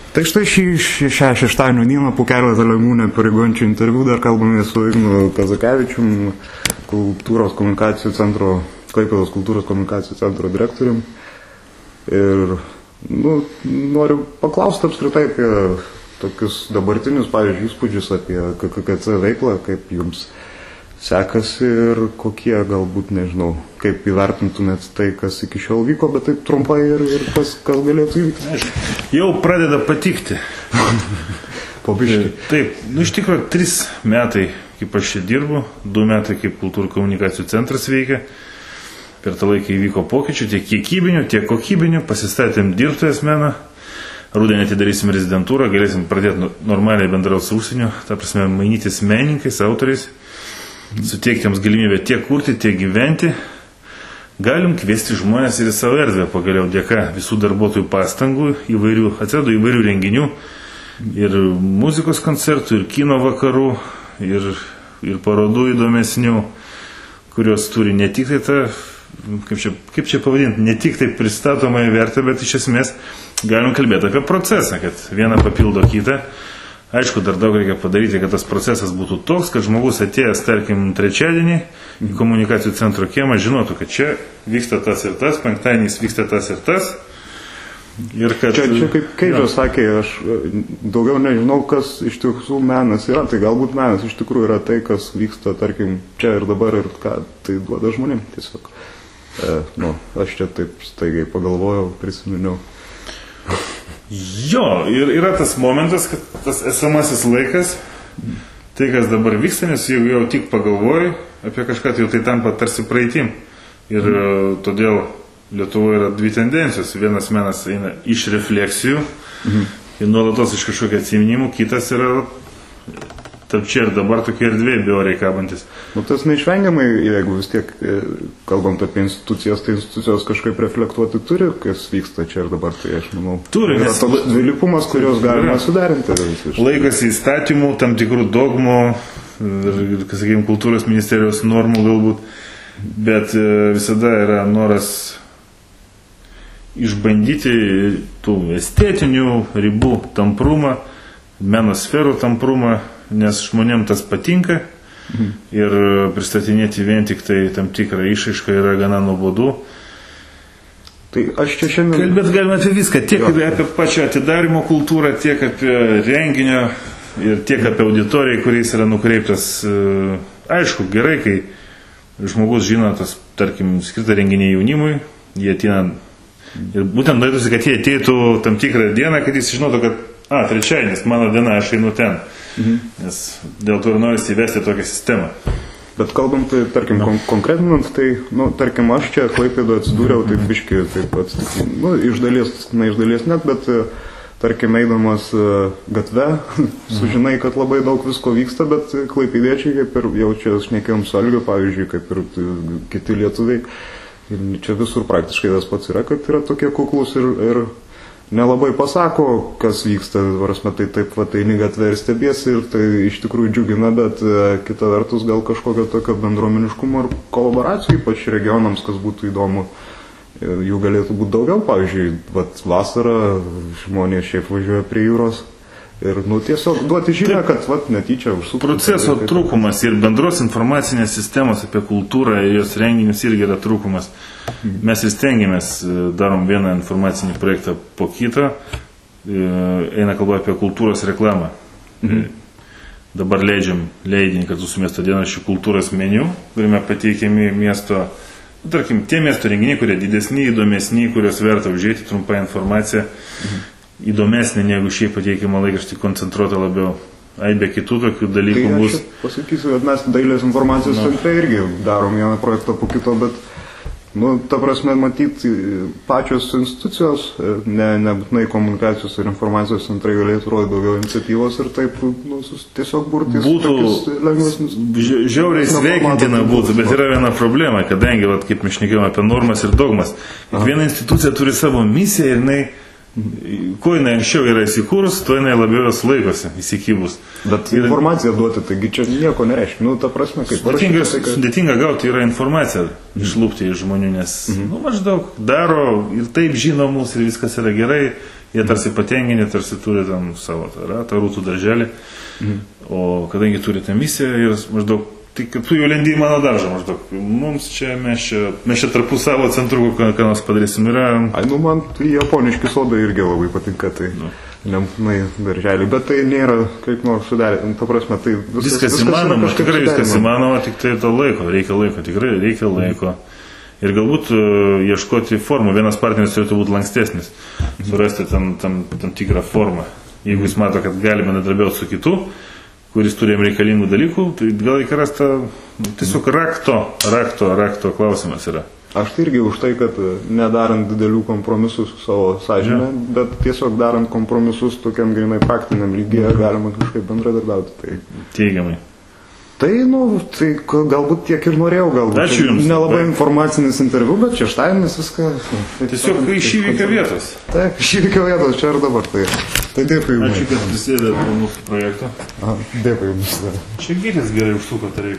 Tai štai šią šeštadienio dieną po keletą lengvų nepareigojančių interviu dar kalbame su Ignu Kazakevičium, Klaipėdos kultūros komunikacijų centro direktorium. Ir noriu paklausti apskritai apie tokius dabartinius, pavyzdžiui, įspūdžius apie KKC veiklą, kaip jums sekasi ir kokie galbūt, nežinau, kaip įvertintumėt tai, kas iki šiol vyko, bet taip trumpai ir kas galėtų įvykti. Jau pradeda patikti. Po biškį. Taip, iš tikrųjų 3 metai, kaip aš čia dirbu, 2 metai, kaip kultūrų komunikacijų centras veikia. Per tą laiką įvyko pokyčių, tiek kiekybinių, tiek kokybinių, pasistatėm dirbtuvės meną, rudenį atidarysim rezidentūrą, galėsim pradėti normaliai bendrauti su užsieniu, ta prasme, mainytis menininkais, autoriais, suteikti jiems galimybę tiek kurti, tiek gyventi. Galim kviesti žmonės ir į savo erdvę, pagaliau dėka visų darbuotojų pastangų, atsirado įvairių renginių, ir muzikos koncertų, ir kino vakarų, ir parodų įdomesnių, kurios turi ne tik tai tą, kaip čia pavadinti, ne tik tai pristatomąją vertę, bet iš esmės galim kalbėti apie procesą, kad viena papildo kitą. Aišku, dar daug reikia padaryti, kad tas procesas būtų toks, kad žmogus atėjęs, tarkim, trečiadienį į komunikacijų centro kiemą žinotų, kad čia vyksta tas ir tas, penktadieniais vyksta tas ir tas. Ir kad... Čia kaip Keidžas sakė, aš daugiau nežinau, kas iš tiesų menas yra. Tai galbūt menas iš tikrųjų yra tai, kas vyksta, tarkim, čia ir dabar ir ką tai duoda žmonėm tiesiog. Aš čia taip staigiai pagalvojau, prisiminiau. Jo, ir yra tas momentas, kad tas esamasis laikas, tai kas dabar vyksta, nes jeigu jau tik pagalvoji apie kažką, tai jau tai tampa tarsi praeitim. Ir todėl Lietuvoje yra 2 tendencijos. Vienas menas eina iš refleksijų ir nuolatos iš kažkokio atsiminimų, kitas yra tarp čia ir dabar tokie erdvė bioriai kabantis. Tas neišvengiamai, jeigu vis tiek kalbant apie institucijas, tai institucijos kažkaip reflektuoti turi, kas vyksta čia ir dabar, tai aš manau. Turi, nes toks dvilypumas, kurios galima suderinti. Laikas įstatymų, tam tikrų dogmų ir, sakykime, kultūros ministerijos normų galbūt, bet visada yra noras išbandyti tų estetinių ribų tamprumą, meno sferų tamprumą, nes žmonėm tas patinka ir pristatinėti vien tik tai tam tikrą išraišką yra gana nuobodu. Tai aš čia šiandien... Kalbėt galime apie viską, tiek apie pačią atidarimo kultūrą, tiek apie renginio ir tiek apie auditoriją, kuriais yra nukreiptas. Aišku, gerai, kai žmogus žino tas, tarkim, skirtą renginį jaunimui, jie ateina ir būtent norėtųsi, kad jie ateitų tam tikrą dieną, kad jis žinotų, kad trečiadienis, mano diena, aš einu ten. Nes dėl to ir norisi įvesti tokią sistemą. Bet kalbant, tarkim, konkretinant, tai, tarkim, aš čia Klaipėdoje atsidūriau, taip biški, taip pat, iš dalies net, bet, tarkim, eidamas gatve, sužinai, kad labai daug visko vyksta, bet klaipėdiečiai, kaip ir jau čia šnekėjom su Algiu, pavyzdžiui, kaip ir kiti lietuviai, čia visur praktiškai tas pats yra, kad yra tokie kuklus ir nelabai pasako, kas vyksta, varasme, tai taip eini gatvę ir stebiesi ir tai iš tikrųjų džiugina, bet kita vertus gal kažkokio tokio bendruomeniškumo ir kolaboracijų, ypač regionams, kas būtų įdomu, jų galėtų būti daugiau, pavyzdžiui, vasarą žmonės šiaip važiuoja prie jūros ir tiesiog duoti žinią, kad netyčia užsukti. Proceso trūkumas ir bendros informacinės sistemos apie kultūrą ir jos renginius irgi yra trūkumas. Mes ir stengiamės, darom vieną informacinį projektą po kitą, eina kalba apie kultūros reklamą. Dabar leidžiam leidinį kartu su miesto dienraščiu kultūros meniu, kuriame pateikiami miesto, tarkim, tie miesto renginiai, kurie didesni, įdomesni, kurios verta užėti trumpą informaciją, įdomesnė negu šiaip pateikiama laikraštį, koncentruota labiau. Be kitų tokių dalykų bus. Tai aš pasakysiu, kad mes dailės informacijos centre irgi darom vieną projektą po kito, bet ta prasme, matyti pačios institucijos, nebūtinai komunikacijos ir informacijos centrai galėtų rodyti daugiau iniciatyvos ir taip tiesiog burtis. Būtų žiauriai sveikintina būtų, bet yra viena problema, kadangi, kaip mes šnekėjome apie normas ir dogmas, kiekviena institucija turi savo misiją ir jinai, kuo jinai anksčiau yra įsikūrus, tuo jinai labiau jos laikosi įsikybus. Bet informaciją duoti, taigi čia nieko nereiškia. Ta prasme, kaip sudėtinga gauti yra informaciją išlūpti iš žmonių, nes maždaug daro ir taip žino mus ir viskas yra gerai Jie tarsi patenginė, tarsi turi tam savo tą rūtų darželį, o kadangi turi tą misiją ir maždaug, tai kad tu jau lendi į mano daržą maždaug, mums čia, mes čia tarpu savo centrų, ką nors padarysim, yra... Ai, nu man tai japoniški sodai irgi labai patinka, tai nebūtinai darželį, bet tai nėra kaip nors suderinti, ta prasme, tai viskas įmanoma, tikrai viskas įmanoma, tik tai to laiko, tikrai reikia laiko. Ir galbūt ieškoti formų. Vienas partneris turėtų būti lankstesnis, surasti tam tikrą formą. Jeigu jis mato, kad galime nedarbiauti su kitu, kuris turėjom reikalingų dalykų, tai gal reikia rasti tiesiog rakto klausimas yra. Aš tai irgi už tai, kad nedarant didelių kompromisų su savo sąžinė, bet tiesiog darant kompromisus tokiam grinai praktiniam lygyje galima kažkaip bendradarbiauti. Tai... Teigiamai. Tai, tai galbūt tiek ir norėjau, galbūt. Ačiū Jums. Nelabai informacinis interviu, bet šeštadienis viską. Tiesiog iš įvykio vietos. Taip, iš įvykio vietos, čia ir dabar. Tai dėkui Jums. Ačiū, kad prisėdėte prie mūsų projekto. Dėkui Jums. Čia gytis gerai užsuko, tai reikia.